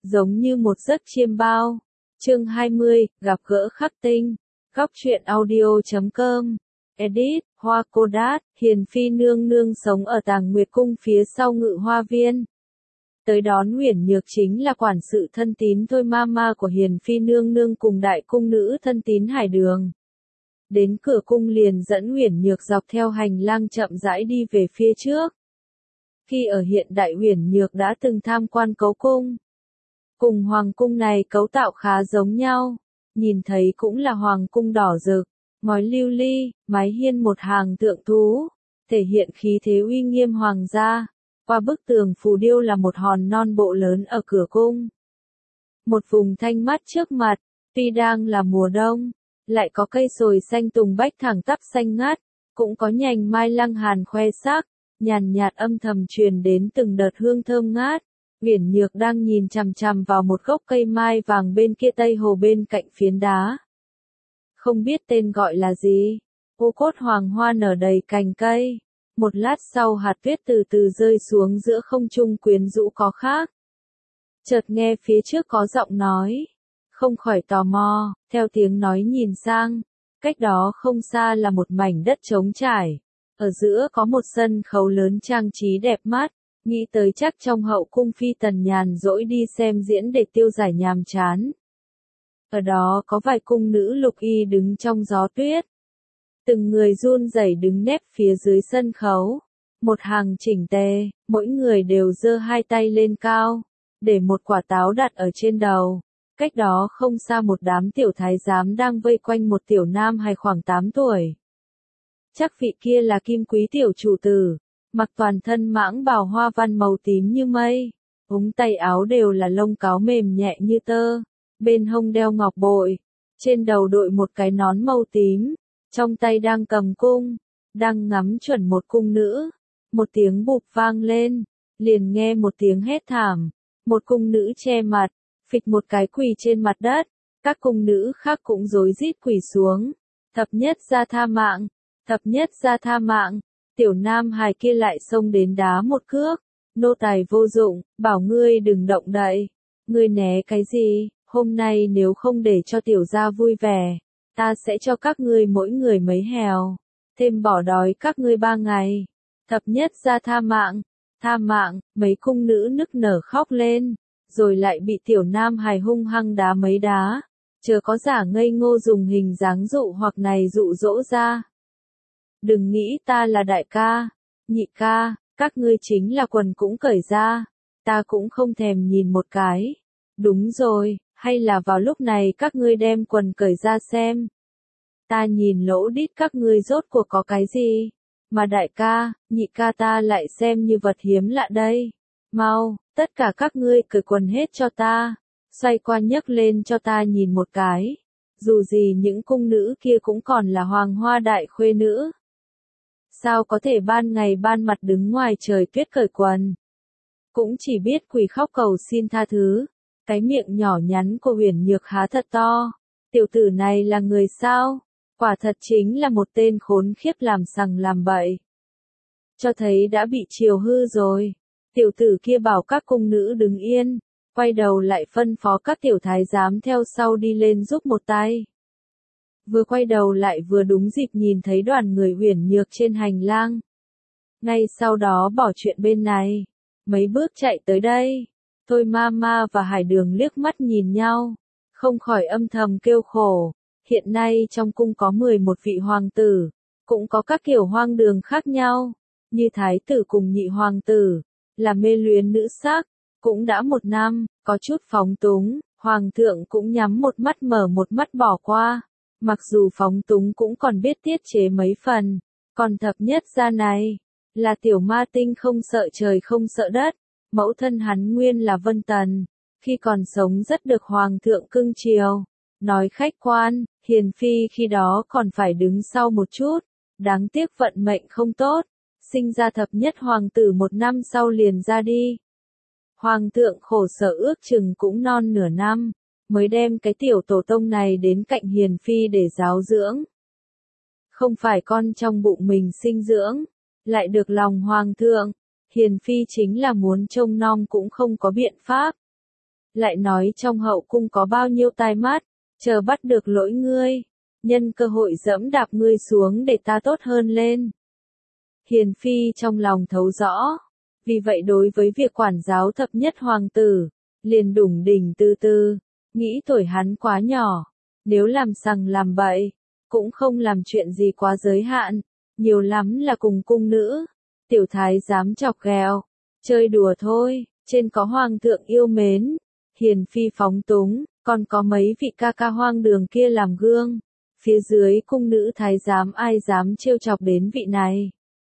giống như một giấc chiêm bao. Chương 20, gặp gỡ khắc tinh. Góc truyện audio.com. Edit, Hoa Cô Đát, Hiền Phi nương nương sống ở Tàng Nguyệt Cung phía sau Ngự Hoa Viên. Tới đón Uyển Nhược chính là quản sự thân tín Thôi Mama của Hiền Phi nương nương cùng đại cung nữ thân tín Hải Đường. Đến cửa cung liền dẫn Uyển Nhược dọc theo hành lang chậm rãi đi về phía trước. Khi ở hiện đại Uyển Nhược đã từng tham quan cấu cung. Cùng hoàng cung này cấu tạo khá giống nhau, nhìn thấy cũng là hoàng cung đỏ rực, ngói lưu ly, mái hiên một hàng tượng thú, thể hiện khí thế uy nghiêm hoàng gia. Qua bức tường phù điêu là một hòn non bộ lớn ở cửa cung. Một vùng thanh mát trước mặt, tuy đang là mùa đông, lại có cây sồi xanh tùng bách thẳng tắp xanh ngát, cũng có nhành mai lăng hàn khoe sắc, nhàn nhạt âm thầm truyền đến từng đợt hương thơm ngát. Uyển Nhược đang nhìn chằm chằm vào một gốc cây mai vàng bên kia tây hồ bên cạnh phiến đá. Không biết tên gọi là gì, ô cốt hoàng hoa nở đầy cành cây. Một lát sau hạt tuyết từ từ rơi xuống giữa không trung quyến rũ có khác. Chợt nghe phía trước có giọng nói, không khỏi tò mò, theo tiếng nói nhìn sang, cách đó không xa là một mảnh đất trống trải, ở giữa có một sân khấu lớn trang trí đẹp mắt, nghĩ tới chắc trong hậu cung phi tần nhàn rỗi đi xem diễn để tiêu giải nhàm chán. Ở đó có vài cung nữ lục y đứng trong gió tuyết. Từng người run rẩy đứng nép phía dưới sân khấu, một hàng chỉnh tề, mỗi người đều giơ hai tay lên cao, để một quả táo đặt ở trên đầu. Cách đó không xa một đám tiểu thái giám đang vây quanh một tiểu nam hài khoảng 8 tuổi. Chắc vị kia là Kim Quý tiểu chủ tử, mặc toàn thân mãng bào hoa văn màu tím như mây, ống tay áo đều là lông cáo mềm nhẹ như tơ, bên hông đeo ngọc bội, trên đầu đội một cái nón màu tím. Trong tay đang cầm cung, đang ngắm chuẩn một cung nữ. Một tiếng bụp vang lên, liền nghe một tiếng hét thảm. Một cung nữ che mặt, phịch một cái quỳ trên mặt đất. Các cung nữ khác cũng rối rít quỳ xuống. Thập nhất ra tha mạng, thập nhất ra tha mạng. Tiểu nam hài kia lại xông đến đá một cước. Nô tài vô dụng, bảo ngươi đừng động đậy. Ngươi né cái gì, hôm nay nếu không để cho tiểu gia vui vẻ. Ta sẽ cho các ngươi mỗi người mấy hèo, thêm bỏ đói các ngươi 3 ngày. Thập nhất ra tha mạng, mấy cung nữ nức nở khóc lên, rồi lại bị tiểu nam hài hung hăng đá mấy đá, chớ có giả ngây ngô dùng hình dáng dụ hoặc này dụ dỗ ra. Đừng nghĩ ta là đại ca, nhị ca, các ngươi chính là quần cũng cởi ra, ta cũng không thèm nhìn một cái. Đúng rồi. Hay là vào lúc này các ngươi đem quần cởi ra xem. Ta nhìn lỗ đít các ngươi rốt cuộc có cái gì, mà đại ca, nhị ca ta lại xem như vật hiếm lạ đây. Mau, tất cả các ngươi cởi quần hết cho ta, xoay qua nhấc lên cho ta nhìn một cái. Dù gì những cung nữ kia cũng còn là hoàng hoa đại khuê nữ. Sao có thể ban ngày ban mặt đứng ngoài trời tuyết cởi quần. Cũng chỉ biết quỳ khóc cầu xin tha thứ. Cái miệng nhỏ nhắn của Uyển Nhược há thật to. Tiểu tử này là người sao? Quả thật chính là một tên khốn khiếp làm sằng làm bậy. Cho thấy đã bị chiều hư rồi. Tiểu tử kia bảo các cung nữ đứng yên, quay đầu lại phân phó các tiểu thái giám theo sau đi lên giúp một tay. Vừa quay đầu lại vừa đúng dịp nhìn thấy đoàn người Uyển Nhược trên hành lang. Ngay sau đó bỏ chuyện bên này, mấy bước chạy tới đây. Thôi Mama và Hải Đường liếc mắt nhìn nhau, không khỏi âm thầm kêu khổ. Hiện nay trong cung có 11 vị hoàng tử, cũng có các kiểu hoang đường khác nhau, như thái tử cùng nhị hoàng tử, là mê luyến nữ sắc, cũng đã 1 năm, có chút phóng túng, hoàng thượng cũng nhắm một mắt mở một mắt bỏ qua, mặc dù phóng túng cũng còn biết tiết chế mấy phần, còn thập nhất gia này, là tiểu ma tinh không sợ trời không sợ đất. Mẫu thân hắn nguyên là Vân Tần, khi còn sống rất được hoàng thượng cưng chiều. Nói khách quan, Hiền Phi khi đó còn phải đứng sau một chút, đáng tiếc vận mệnh không tốt, sinh ra thập nhất hoàng tử 1 năm sau liền ra đi. Hoàng thượng khổ sở ước chừng cũng non nửa năm, mới đem cái tiểu tổ tông này đến cạnh Hiền Phi để giáo dưỡng. Không phải con trong bụng mình sinh dưỡng, lại được lòng hoàng thượng. Hiền Phi chính là muốn trông nom cũng không có biện pháp. lại nói trong hậu cung có bao nhiêu tai mắt, chờ bắt được lỗi ngươi, nhân cơ hội dẫm đạp ngươi xuống để ta tốt hơn lên. Hiền phi trong lòng thấu rõ, vì vậy đối với việc quản giáo thập nhất hoàng tử, liền đủng đỉnh từ từ, nghĩ tuổi hắn quá nhỏ, nếu làm sằng làm bậy, cũng không làm chuyện gì quá giới hạn, nhiều lắm là cùng cung nữ, tiểu thái dám chọc ghẹo, chơi đùa thôi, trên có hoàng thượng yêu mến, hiền phi phóng túng, còn có mấy vị ca ca hoang đường kia làm gương, phía dưới cung nữ thái giám ai dám trêu chọc đến vị này.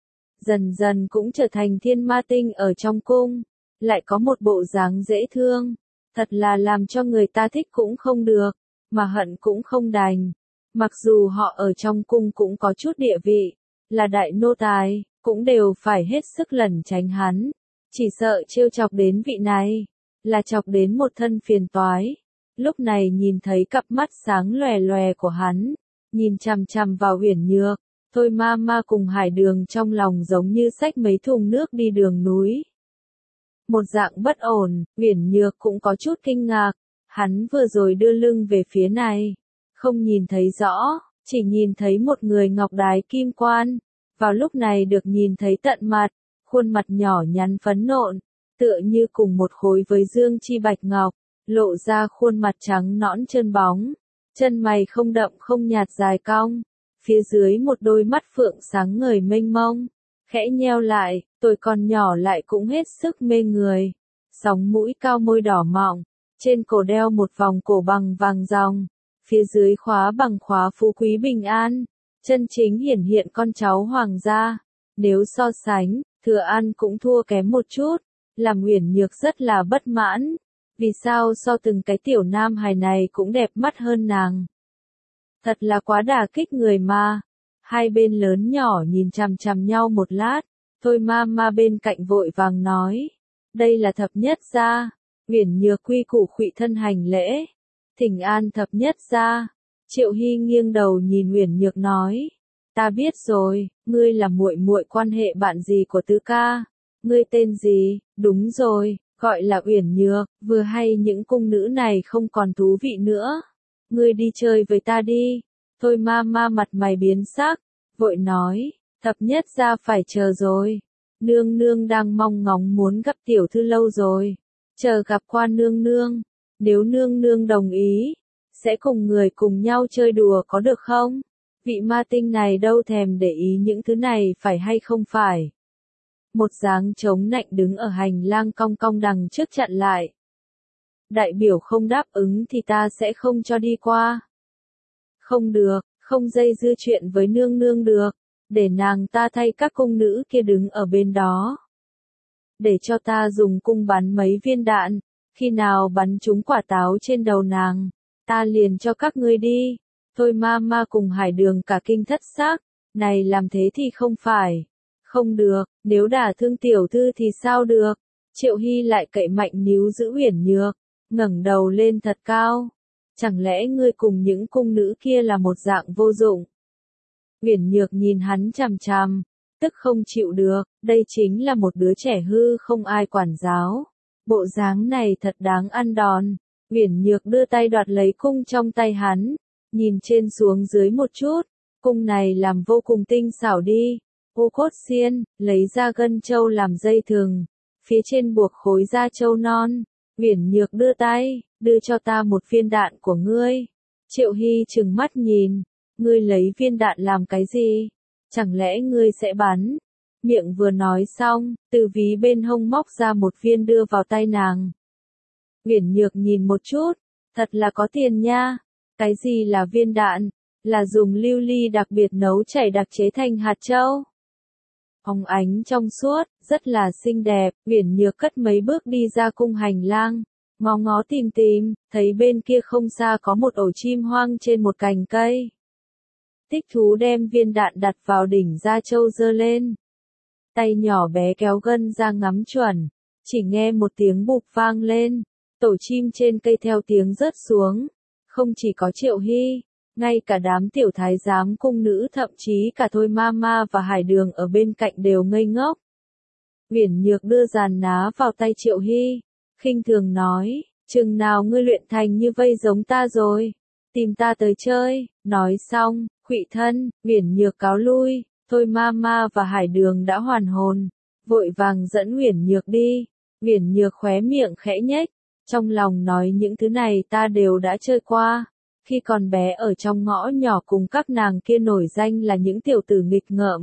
Dần dần cũng trở thành thiên ma tinh ở trong cung, lại có một bộ dáng dễ thương, thật là làm cho người ta thích cũng không được, mà hận cũng không đành. Mặc dù họ ở trong cung cũng có chút địa vị, là đại nô tài, cũng đều phải hết sức lẩn tránh hắn, chỉ sợ trêu chọc đến vị này, là chọc đến một thân phiền toái. Lúc này nhìn thấy cặp mắt sáng lòe lòe của hắn, nhìn chằm chằm vào Uyển Nhược, Thôi ma ma cùng Hải Đường trong lòng giống như xách mấy thùng nước đi đường núi. Một dạng bất ổn, Uyển Nhược cũng có chút kinh ngạc, hắn vừa rồi đưa lưng về phía này, không nhìn thấy rõ, chỉ nhìn thấy một người ngọc đái kim quan, vào lúc này được nhìn thấy tận mặt, khuôn mặt nhỏ nhắn phấn nộn, tựa như cùng một khối với dương chi bạch ngọc, lộ ra khuôn mặt trắng nõn trơn bóng, chân mày không đậm không nhạt dài cong, phía dưới một đôi mắt phượng sáng ngời mênh mông, khẽ nheo lại, tuổi còn nhỏ lại cũng hết sức mê người, sóng mũi cao môi đỏ mọng, trên cổ đeo một vòng cổ bằng vàng ròng, phía dưới khóa bằng khóa phú quý bình an, chân chính hiển hiện con cháu hoàng gia, nếu so sánh, Thừa An cũng thua kém một chút, làm Uyển Nhược rất là bất mãn, vì sao so từng cái tiểu nam hài này cũng đẹp mắt hơn nàng. Thật là quá đả kích người mà. Hai bên lớn nhỏ nhìn chằm chằm nhau một lát, Thôi ma ma bên cạnh vội vàng nói, đây là thập nhất gia. Uyển Nhược quy củ khuỵu thân hành lễ, thỉnh an thập nhất gia. Triệu Hy nghiêng đầu nhìn Uyển Nhược nói, ta biết rồi, ngươi là muội muội quan hệ bạn gì của tứ ca, ngươi tên gì? Đúng rồi, gọi là Uyển Nhược, vừa hay những cung nữ này không còn thú vị nữa, ngươi đi chơi với ta đi. Thôi ma ma mặt mày biến sắc, vội nói, thập nhất gia phải chờ rồi, nương nương đang mong ngóng muốn gặp tiểu thư lâu rồi, chờ gặp qua nương nương, nếu nương nương đồng ý, sẽ cùng người cùng nhau chơi đùa có được không? Vị ma tinh này đâu thèm để ý những thứ này phải hay không phải. Một dáng chống nạnh đứng ở hành lang cong cong đằng trước chặn lại. Đại biểu không đáp ứng thì ta sẽ không cho đi qua. Không được, không dây dưa chuyện với nương nương được, để nàng ta thay các cung nữ kia đứng ở bên đó. Để cho ta dùng cung bắn mấy viên đạn, khi nào bắn trúng quả táo trên đầu nàng, ta liền cho các ngươi đi. Thôi ma ma cùng Hải Đường cả kinh thất xác, này làm thế thì không phải. Không được, nếu đả thương tiểu thư thì sao được. Triệu Hy lại cậy mạnh níu giữ Uyển Nhược, ngẩng đầu lên thật cao. Chẳng lẽ ngươi cùng những cung nữ kia là một dạng vô dụng? Uyển Nhược nhìn hắn chằm chằm, tức không chịu được, đây chính là một đứa trẻ hư không ai quản giáo. Bộ dáng này thật đáng ăn đòn. Uyển Nhược đưa tay đoạt lấy cung trong tay hắn, nhìn trên xuống dưới một chút, cung này làm vô cùng tinh xảo đi. Ô cốt xiên, lấy ra gân châu làm dây thừng, phía trên buộc khối da châu non. Uyển Nhược đưa tay, đưa cho ta một viên đạn của ngươi. Triệu Hy trừng mắt nhìn, ngươi lấy viên đạn làm cái gì? Chẳng lẽ ngươi sẽ bắn? Miệng vừa nói xong, từ ví bên hông móc ra một viên đưa vào tay nàng. Uyển Nhược nhìn một chút, thật là có tiền nha. Cái gì là viên đạn? Là dùng lưu ly đặc biệt nấu chảy đặc chế thành hạt châu. Óng ánh trong suốt, rất là xinh đẹp. Uyển Nhược cất mấy bước đi ra cung hành lang, ngó ngó tìm tìm, thấy bên kia không xa có một ổ chim hoang trên một cành cây. Thích thú đem viên đạn đặt vào đỉnh da châu giơ lên. Tay nhỏ bé kéo gân ra ngắm chuẩn, chỉ nghe một tiếng bụp vang lên, tổ chim trên cây theo tiếng rớt xuống. Không chỉ có Triệu Hy, ngay cả đám tiểu thái giám cung nữ thậm chí cả Thôi ma ma và Hải Đường ở bên cạnh đều ngây ngốc. Uyển Nhược đưa giàn ná vào tay Triệu Hy, khinh thường nói, chừng nào ngươi luyện thành như vây giống ta rồi, tìm ta tới chơi. Nói xong, Khụy Thân, Uyển Nhược cáo lui, Thôi Mama và Hải Đường đã hoàn hồn, vội vàng dẫn Uyển Nhược đi. Uyển Nhược khóe miệng khẽ nhếch, trong lòng nói những thứ này ta đều đã chơi qua, khi còn bé ở trong ngõ nhỏ cùng các nàng kia nổi danh là những tiểu tử nghịch ngợm.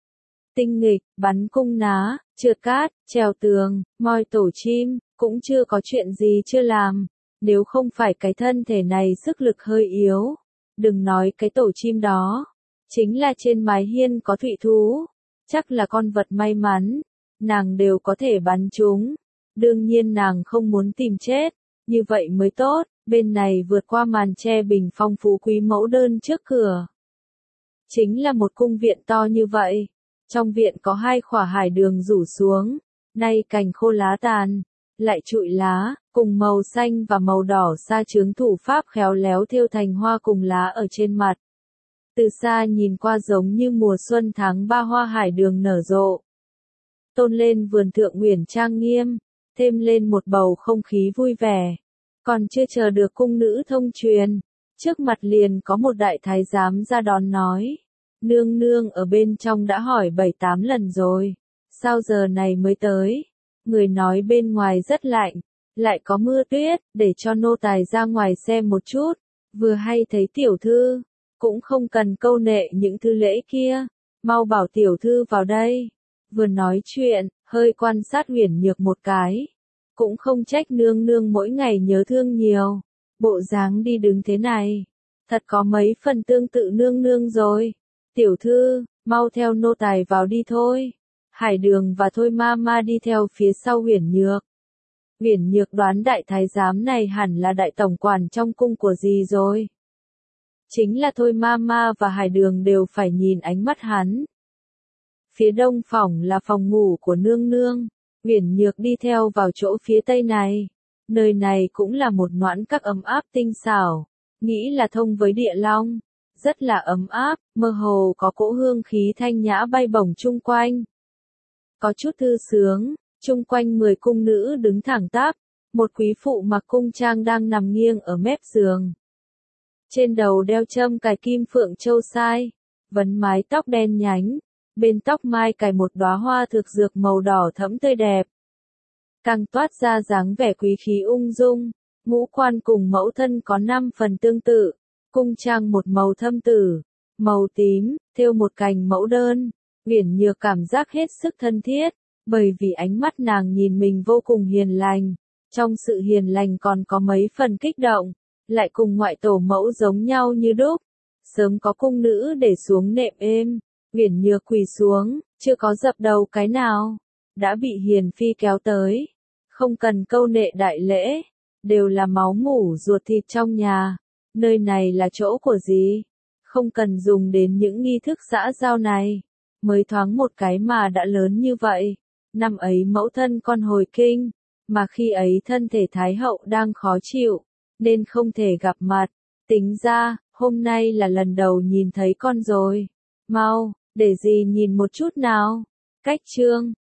Tinh nghịch, bắn cung ná, trượt cát, trèo tường, moi tổ chim, cũng chưa có chuyện gì chưa làm, nếu không phải cái thân thể này sức lực hơi yếu. Đừng nói cái tổ chim đó, chính là trên mái hiên có thụy thú, chắc là con vật may mắn, nàng đều có thể bắn chúng. Đương nhiên nàng không muốn tìm chết, như vậy mới tốt. Bên này vượt qua màn che bình phong phú quý mẫu đơn trước cửa. Chính là một cung viện to như vậy. Trong viện có 2 khỏa hải đường rủ xuống, nay cành khô lá tàn, lại trụi lá, cùng màu xanh và màu đỏ sa chướng thủ pháp khéo léo thêu thành hoa cùng lá ở trên mặt. Từ xa nhìn qua giống như mùa xuân tháng 3 hoa hải đường nở rộ. Tôn lên vườn thượng uyển trang nghiêm, thêm lên một bầu không khí vui vẻ. Còn chưa chờ được cung nữ thông truyền, trước mặt liền có một đại thái giám ra đón nói. Nương nương ở bên trong đã hỏi 7-8 lần rồi, sao giờ này mới tới? Người nói bên ngoài rất lạnh, lại có mưa tuyết, để cho nô tài ra ngoài xem một chút. Vừa hay thấy tiểu thư, cũng không cần câu nệ những thứ lễ kia, mau bảo tiểu thư vào đây. Vừa nói chuyện, hơi quan sát Uyển Nhược một cái. Cũng không trách nương nương mỗi ngày nhớ thương nhiều, bộ dáng đi đứng thế này, thật có mấy phần tương tự nương nương rồi. Tiểu thư, mau theo nô tài vào đi thôi. Hải Đường và Thôi Mama đi theo phía sau Uyển Nhược. Uyển Nhược đoán đại thái giám này hẳn là đại tổng quản trong cung của dì rồi. Chính là Thôi Mama và Hải Đường đều phải nhìn ánh mắt hắn. Phía đông phòng là phòng ngủ của nương nương. Uyển Nhược đi theo vào chỗ phía tây này. Nơi này cũng là một noãn các ấm áp tinh xảo, nghĩ là thông với địa long. Rất là ấm áp, mơ hồ có cỗ hương khí thanh nhã bay bổng chung quanh. Có chút thư sướng, chung quanh 10 cung nữ đứng thẳng tắp, một quý phụ mặc cung trang đang nằm nghiêng ở mép giường. Trên đầu đeo châm cài kim phượng châu sai, vấn mái tóc đen nhánh, bên tóc mai cài một đóa hoa thực dược màu đỏ thẫm tươi đẹp. Càng toát ra dáng vẻ quý khí ung dung, ngũ quan cùng mẫu thân có 5 phần tương tự. Cung trang một màu thâm tử, màu tím, thêu một cành mẫu đơn. Uyển Nhược cảm giác hết sức thân thiết, bởi vì ánh mắt nàng nhìn mình vô cùng hiền lành. Trong sự hiền lành còn có mấy phần kích động, lại cùng ngoại tổ mẫu giống nhau như đúc. Sớm có cung nữ để xuống nệm êm, Uyển Nhược quỳ xuống, chưa có dập đầu cái nào, đã bị hiền phi kéo tới. Không cần câu nệ đại lễ, đều là máu mủ ruột thịt trong nhà. Nơi này là chỗ của gì? Không cần dùng đến những nghi thức xã giao này. Mới thoáng một cái mà đã lớn như vậy. Năm ấy mẫu thân con hồi kinh, mà khi ấy thân thể Thái hậu đang khó chịu, nên không thể gặp mặt. Tính ra, hôm nay là lần đầu nhìn thấy con rồi. Mau, để dì nhìn một chút nào. Cách chương